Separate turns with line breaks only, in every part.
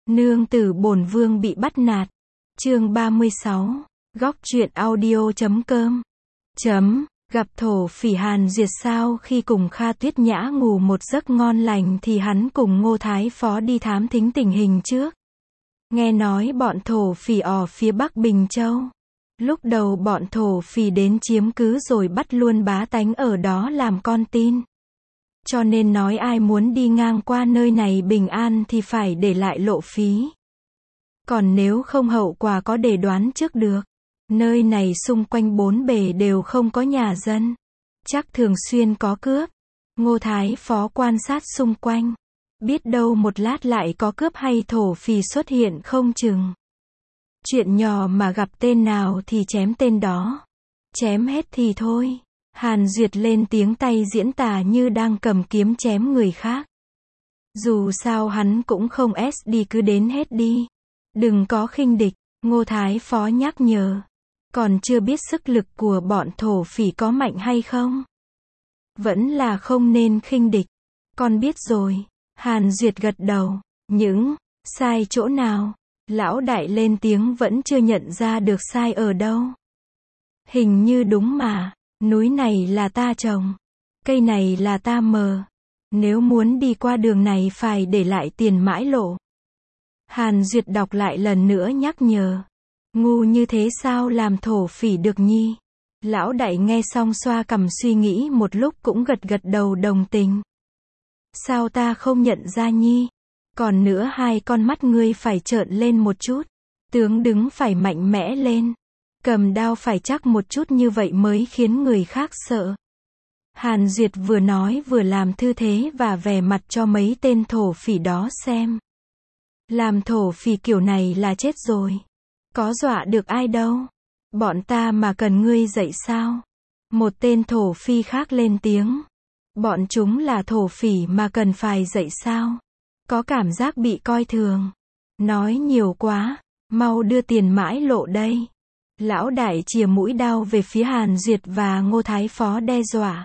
Nương tử bổn vương bị bắt nạt. Chương 36. Góc truyện audio.com. Gặp thổ phỉ Hàn Duyệt sau khi cùng Kha Tuyết Nhã ngủ một giấc ngon lành thì hắn cùng Ngô Thái Phó đi thám thính tình hình trước. Nghe nói bọn thổ phỉ ở phía Bắc Bình Châu. Lúc đầu bọn thổ phỉ đến chiếm cứ rồi bắt luôn bá tánh ở đó làm con tin. Cho nên nói ai muốn đi ngang qua nơi này bình an thì phải để lại lộ phí. Còn nếu không hậu quả có để đoán trước được. Nơi này xung quanh bốn bề đều không có nhà dân. Chắc thường xuyên có cướp. Ngô Thái Phó quan sát xung quanh. Biết đâu một lát lại có cướp hay thổ phỉ xuất hiện không chừng. Chuyện nhỏ mà gặp tên nào thì chém tên đó. Chém hết thì thôi. Hàn Duyệt lên tiếng tay diễn tả như đang cầm kiếm chém người khác. Dù sao hắn cũng không SD cứ đến hết đi. Đừng có khinh địch, Ngô Thái Phó nhắc nhở. Còn chưa biết sức lực của bọn thổ phỉ có mạnh hay không. Vẫn là không nên khinh địch. Con biết rồi. Hàn Duyệt gật đầu. Những sai chỗ nào? Lão đại lên tiếng vẫn chưa nhận ra được sai ở đâu. Hình như đúng mà. Núi này là ta trồng. Cây này là ta mờ. Nếu muốn đi qua đường này phải để lại tiền mãi lộ. Hàn Duyệt đọc lại lần nữa nhắc nhở. Ngu như thế sao làm thổ phỉ được nhi? Lão đại nghe xong xoa cằm suy nghĩ một lúc cũng gật gật đầu đồng tình. Sao ta không nhận ra nhi? Còn nữa hai con mắt ngươi phải trợn lên một chút. Tướng đứng phải mạnh mẽ lên. Cầm đao phải chắc một chút như vậy mới khiến người khác sợ. Hàn Duyệt vừa nói vừa làm thư thế và vẻ mặt cho mấy tên thổ phỉ đó xem. Làm thổ phỉ kiểu này là chết rồi. Có dọa được ai đâu. Bọn ta mà cần ngươi dạy sao? Một tên thổ phỉ khác lên tiếng. Bọn chúng là thổ phỉ mà cần phải dạy sao? Có cảm giác bị coi thường. Nói nhiều quá. Mau đưa tiền mãi lộ đây. Lão đại chìa mũi đao về phía Hàn Duyệt và Ngô Thái Phó đe dọa.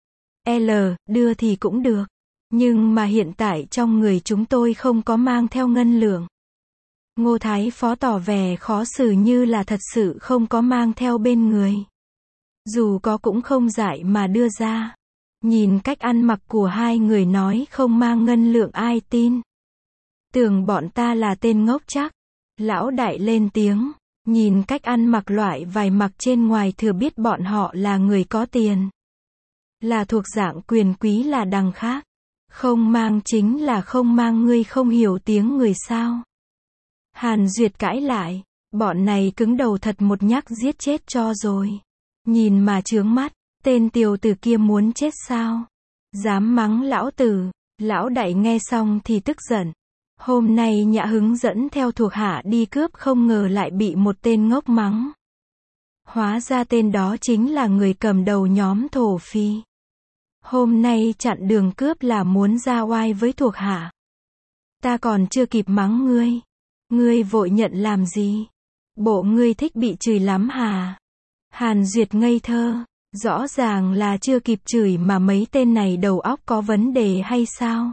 Đưa thì cũng được. Nhưng mà hiện tại trong người chúng tôi không có mang theo ngân lượng. Ngô Thái Phó tỏ vẻ khó xử như là thật sự không có mang theo bên người. Dù có cũng không dại mà đưa ra. Nhìn cách ăn mặc của hai người nói không mang ngân lượng ai tin. Tưởng bọn ta là tên ngốc chắc. Lão đại lên tiếng. Nhìn cách ăn mặc loại vải mặc trên ngoài thừa biết bọn họ là người có tiền. Là thuộc dạng quyền quý là đằng khác. Không mang chính là không mang, ngươi không hiểu tiếng người sao? Hàn Duyệt cãi lại. Bọn này cứng đầu thật một nhắc giết chết cho rồi. Nhìn mà chướng mắt. Tên tiểu tử kia muốn chết sao? Dám mắng lão tử. Lão đại nghe xong thì tức giận. Hôm nay Nhã hứng dẫn theo thuộc hạ đi cướp không ngờ lại bị một tên ngốc mắng. Hóa ra tên đó chính là người cầm đầu nhóm thổ phỉ. Hôm nay chặn đường cướp là muốn ra oai với thuộc hạ. Ta còn chưa kịp mắng ngươi. Ngươi vội nhận làm gì? Bộ ngươi thích bị chửi lắm hả? Hàn Duyệt ngây thơ. Rõ ràng là chưa kịp chửi mà mấy tên này đầu óc có vấn đề hay sao?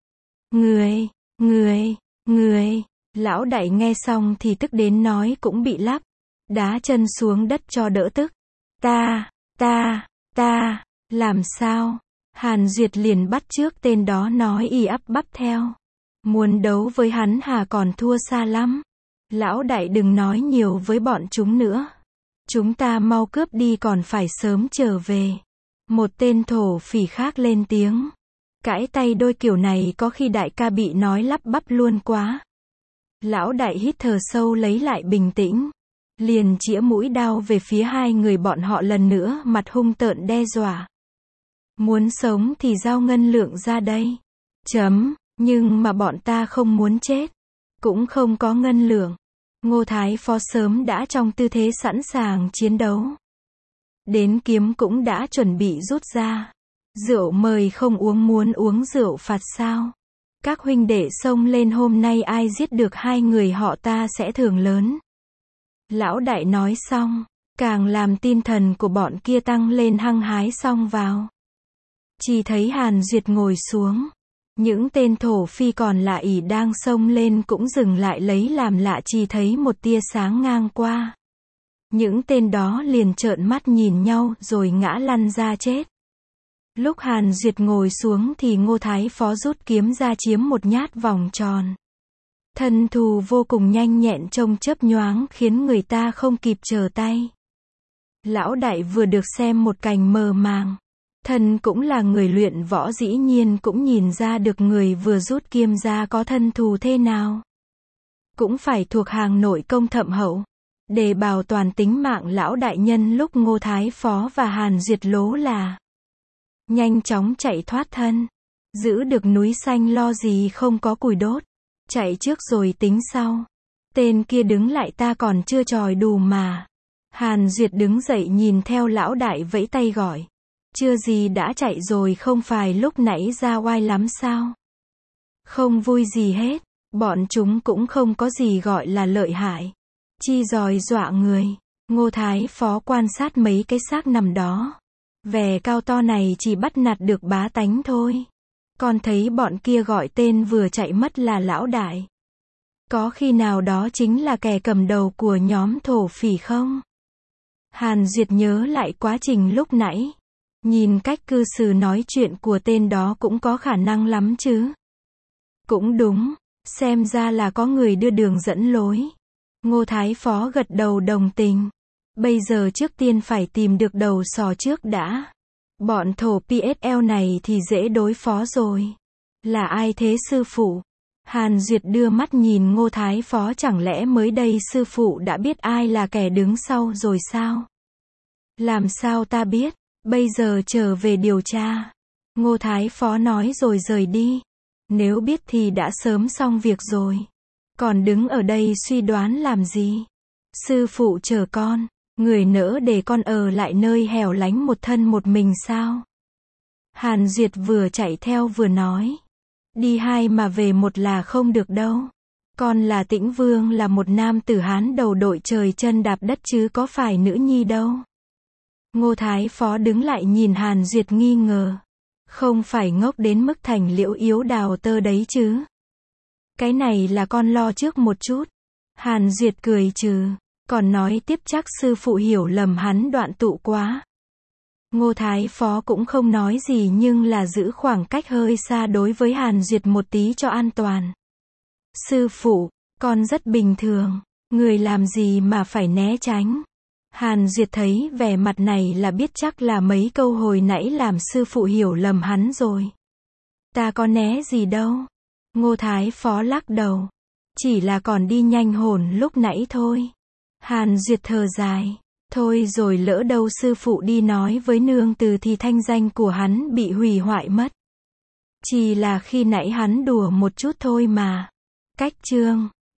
Ngươi, lão đại nghe xong thì tức đến nói cũng bị lắp. Đá chân xuống đất cho đỡ tức. Ta, làm sao? Hàn Duyệt liền bắt trước tên đó nói y ắp bắp theo. Muốn đấu với hắn hà còn thua xa lắm. Lão đại đừng nói nhiều với bọn chúng nữa. Chúng ta mau cướp đi còn phải sớm trở về. Một tên thổ phỉ khác lên tiếng. Cãi tay đôi kiểu này có khi đại ca bị nói lắp bắp luôn quá. Lão đại hít thở sâu lấy lại bình tĩnh. Liền chĩa mũi đao về phía hai người bọn họ lần nữa mặt hung tợn đe dọa. Muốn sống thì giao ngân lượng ra đây. Nhưng mà bọn ta không muốn chết. Cũng không có ngân lượng. Ngô Thái Phó sớm đã trong tư thế sẵn sàng chiến đấu. Đến kiếm cũng đã chuẩn bị rút ra. Rượu mời không uống muốn uống rượu phạt sao? Các huynh đệ xông lên hôm nay ai giết được hai người họ ta sẽ thưởng lớn. Lão đại nói xong, càng làm tinh thần của bọn kia tăng lên hăng hái xông vào. Chỉ thấy Hàn Duyệt ngồi xuống. Những tên thổ phi còn lại ỷ đang xông lên cũng dừng lại lấy làm lạ chỉ thấy một tia sáng ngang qua. Những tên đó liền trợn mắt nhìn nhau rồi ngã lăn ra chết. Lúc Hàn Duyệt ngồi xuống thì Ngô Thái Phó rút kiếm ra chiếm một nhát vòng tròn. Thân thù vô cùng nhanh nhẹn trông chớp nhoáng khiến người ta không kịp trở tay. Lão đại vừa được xem một cảnh mờ màng. Thân cũng là người luyện võ dĩ nhiên cũng nhìn ra được người vừa rút kiếm ra có thân thù thế nào. Cũng phải thuộc hàng nội công thâm hậu. Để bảo toàn tính mạng lão đại nhân lúc Ngô Thái Phó và Hàn Duyệt lố là nhanh chóng chạy thoát thân. Giữ được núi xanh lo gì không có củi đốt. Chạy trước rồi tính sau. Tên kia đứng lại ta còn chưa chòi đủ mà. Hàn Duyệt đứng dậy nhìn theo lão đại vẫy tay gọi. Chưa gì đã chạy rồi không phải lúc nãy ra oai lắm sao? Không vui gì hết. Bọn chúng cũng không có gì gọi là lợi hại. Chi giỏi dọa người. Ngô Thái Phó quan sát mấy cái xác nằm đó. Vẻ cao to này chỉ bắt nạt được bá tánh thôi. Còn thấy bọn kia gọi tên vừa chạy mất là lão đại. Có khi nào đó chính là kẻ cầm đầu của nhóm thổ phỉ không? Hàn Duyệt nhớ lại quá trình lúc nãy. Nhìn cách cư xử nói chuyện của tên đó cũng có khả năng lắm chứ. Cũng đúng, xem ra là có người đưa đường dẫn lối. Ngô Thái Phó gật đầu đồng tình. Bây giờ trước tiên phải tìm được đầu sò trước đã. Bọn thổ PSL này thì dễ đối phó rồi. Là ai thế sư phụ? Hàn Duyệt đưa mắt nhìn Ngô Thái Phó, chẳng lẽ mới đây sư phụ đã biết ai là kẻ đứng sau rồi sao? Làm sao ta biết? Bây giờ trở về điều tra. Ngô Thái Phó nói rồi rời đi. Nếu biết thì đã sớm xong việc rồi. Còn đứng ở đây suy đoán làm gì? Sư phụ chờ con. Người nỡ để con ở lại nơi hẻo lánh một thân một mình sao? Hàn Duyệt vừa chạy theo vừa nói. Đi hai mà về một là không được đâu. Con là Tĩnh Vương, là một nam tử Hán đầu đội trời chân đạp đất chứ có phải nữ nhi đâu. Ngô Thái Phó đứng lại nhìn Hàn Duyệt nghi ngờ. Không phải ngốc đến mức thành liễu yếu đào tơ đấy chứ. Cái này là con lo trước một chút. Hàn Duyệt cười trừ. Còn nói tiếp chắc sư phụ hiểu lầm hắn đoạn tụ quá. Ngô Thái Phó cũng không nói gì nhưng là giữ khoảng cách hơi xa đối với Hàn Duyệt một tí cho an toàn. Sư phụ, con rất bình thường. Người làm gì mà phải né tránh. Hàn Duyệt thấy vẻ mặt này là biết chắc là mấy câu hồi nãy làm sư phụ hiểu lầm hắn rồi. Ta có né gì đâu. Ngô Thái Phó lắc đầu. Chỉ là còn đi nhanh hồn lúc nãy thôi. Hàn Duyệt thở dài. Thôi rồi lỡ đâu sư phụ đi nói với nương từ thì thanh danh của hắn bị hủy hoại mất. Chỉ là khi nãy hắn đùa một chút thôi mà. Cách chương